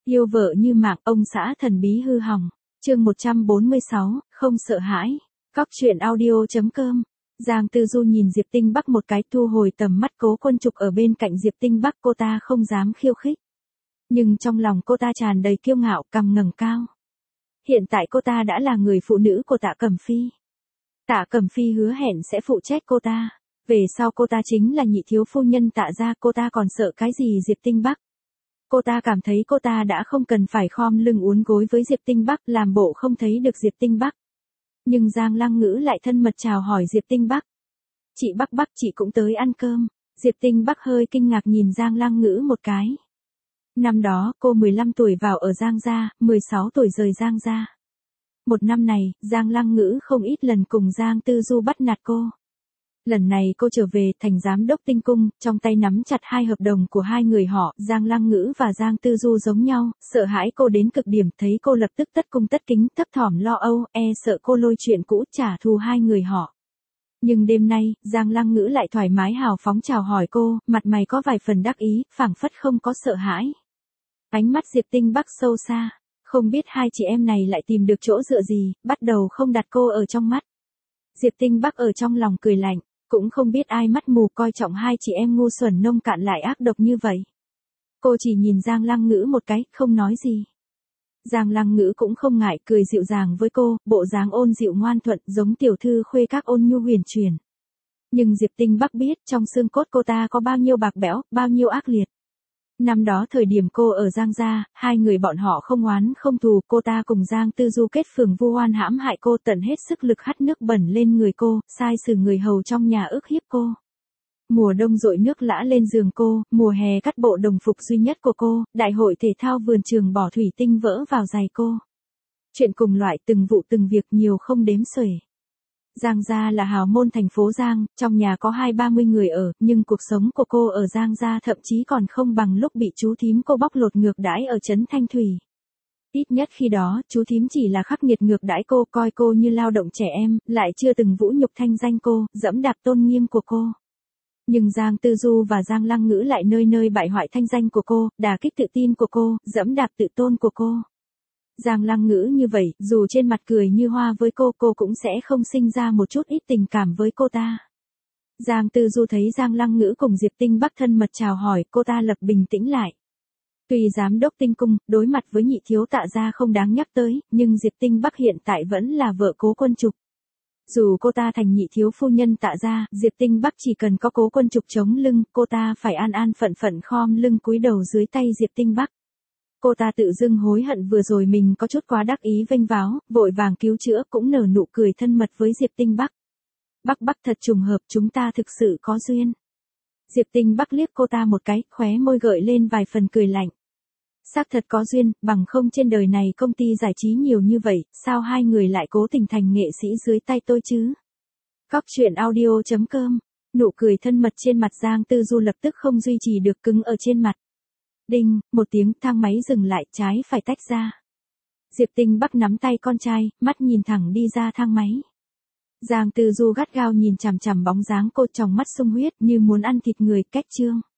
Yêu vợ như mạng, ông xã thần bí hư hỏng. Chương 146, không sợ hãi. Cóc truyện audio.com. Giang Tư Du nhìn Diệp Tinh Bắc một cái, thu hồi tầm mắt. Cố Quân Trục ở bên cạnh Diệp Tinh Bắc, cô ta không dám khiêu khích. Nhưng trong lòng cô ta tràn đầy kiêu ngạo, cằm ngẩng cao. Hiện tại cô ta đã là người phụ nữ của Tạ Cẩm Phi. Tạ Cẩm Phi hứa hẹn sẽ phụ trách cô ta. Về sau cô ta chính là nhị thiếu phu nhân Tạ gia, cô ta còn sợ cái gì Diệp Tinh Bắc. Cô ta cảm thấy cô ta đã không cần phải khom lưng uốn gối với Diệp Tinh Bắc, làm bộ không thấy được Diệp Tinh Bắc. Nhưng Giang Lăng Ngữ lại thân mật chào hỏi Diệp Tinh Bắc. Chị Bắc, chị cũng tới ăn cơm. Diệp Tinh Bắc hơi kinh ngạc nhìn Giang Lăng Ngữ một cái. Năm đó, cô 15 tuổi vào ở Giang gia, 16 tuổi rời Giang gia. Một năm này, Giang Lăng Ngữ không ít lần cùng Giang Tư Du bắt nạt cô. Lần này cô trở về thành giám đốc Tinh Cung, trong tay nắm chặt hai hợp đồng của hai người họ, Giang Lăng Ngữ và Giang Tư Du giống nhau, sợ hãi cô đến cực điểm, thấy cô lập tức tất cung tất kính, thấp thỏm lo âu, sợ cô lôi chuyện cũ trả thù hai người họ. Nhưng đêm nay, Giang Lăng Ngữ lại thoải mái hào phóng chào hỏi cô, mặt mày có vài phần đắc ý, phảng phất không có sợ hãi. Ánh mắt Diệp Tinh Bắc sâu xa, không biết hai chị em này lại tìm được chỗ dựa gì, bắt đầu không đặt cô ở trong mắt. Diệp Tinh Bắc ở trong lòng cười lạnh. Cũng không biết ai mắt mù coi trọng hai chị em ngu xuẩn nông cạn lại ác độc như vậy. Cô chỉ nhìn Giang Lăng Ngữ một cái, không nói gì. Giang Lăng Ngữ cũng không ngại, cười dịu dàng với cô, bộ dáng ôn dịu ngoan thuận, giống tiểu thư khuê các ôn nhu huyền chuyển. Nhưng Diệp Tinh Bắc biết trong xương cốt cô ta có bao nhiêu bạc bẽo, bao nhiêu ác liệt. Năm đó thời điểm cô ở Giang gia, hai người bọn họ không oán không thù, cô ta cùng Giang Tư Du kết phường vu oan hãm hại cô, tận hết sức lực hắt nước bẩn lên người cô, sai sử người hầu trong nhà ức hiếp cô. Mùa đông dội nước lã lên giường cô, mùa hè cắt bộ đồng phục duy nhất của cô, đại hội thể thao vườn trường bỏ thủy tinh vỡ vào giày cô. Chuyện cùng loại, từng vụ từng việc, nhiều không đếm xuể. Giang gia là hào môn thành phố Giang, trong nhà có 20-30 người ở, nhưng cuộc sống của cô ở Giang gia thậm chí còn không bằng lúc bị chú thím cô bóc lột ngược đãi ở trấn Thanh Thủy. Ít nhất khi đó, chú thím chỉ là khắc nghiệt ngược đãi cô, coi cô như lao động trẻ em, lại chưa từng vũ nhục thanh danh cô, dẫm đạp tôn nghiêm của cô. Nhưng Giang Tư Du và Giang Lăng Ngữ lại nơi nơi bại hoại thanh danh của cô, đả kích tự tin của cô, dẫm đạp tự tôn của cô. Giang Lăng Ngữ như vậy, dù trên mặt cười như hoa với cô cũng sẽ không sinh ra một chút ít tình cảm với cô ta. Giang Tư Du thấy Giang Lăng Ngữ cùng Diệp Tinh Bắc thân mật chào hỏi, cô ta lập bình tĩnh lại. Tuy giám đốc Tinh Cung, đối mặt với nhị thiếu Tạ gia không đáng nhắc tới, nhưng Diệp Tinh Bắc hiện tại vẫn là vợ Cố Quân Trục. Dù cô ta thành nhị thiếu phu nhân Tạ gia, Diệp Tinh Bắc chỉ cần có Cố Quân Trục chống lưng, cô ta phải an an phận phận khom lưng cúi đầu dưới tay Diệp Tinh Bắc. Cô ta tự dưng hối hận vừa rồi mình có chút quá đắc ý vênh váo, vội vàng cứu chữa, cũng nở nụ cười thân mật với Diệp Tinh Bắc. Bắc thật trùng hợp, chúng ta thực sự có duyên. Diệp Tinh Bắc liếc cô ta một cái, khóe môi gợi lên vài phần cười lạnh. Xác thật có duyên, bằng không trên đời này công ty giải trí nhiều như vậy, sao hai người lại cố tình thành nghệ sĩ dưới tay tôi chứ? Cóc truyện audio.com. Nụ cười thân mật trên mặt Giang Tư Du lập tức không duy trì được, cứng ở trên mặt. Đinh, một tiếng, thang máy dừng lại, trái phải tách ra. Diệp Tinh Bắc nắm tay con trai, mắt nhìn thẳng đi ra thang máy. Giang Tư Du gắt gao nhìn chằm chằm bóng dáng cô, trong mắt sung huyết như muốn ăn thịt người, cách chương.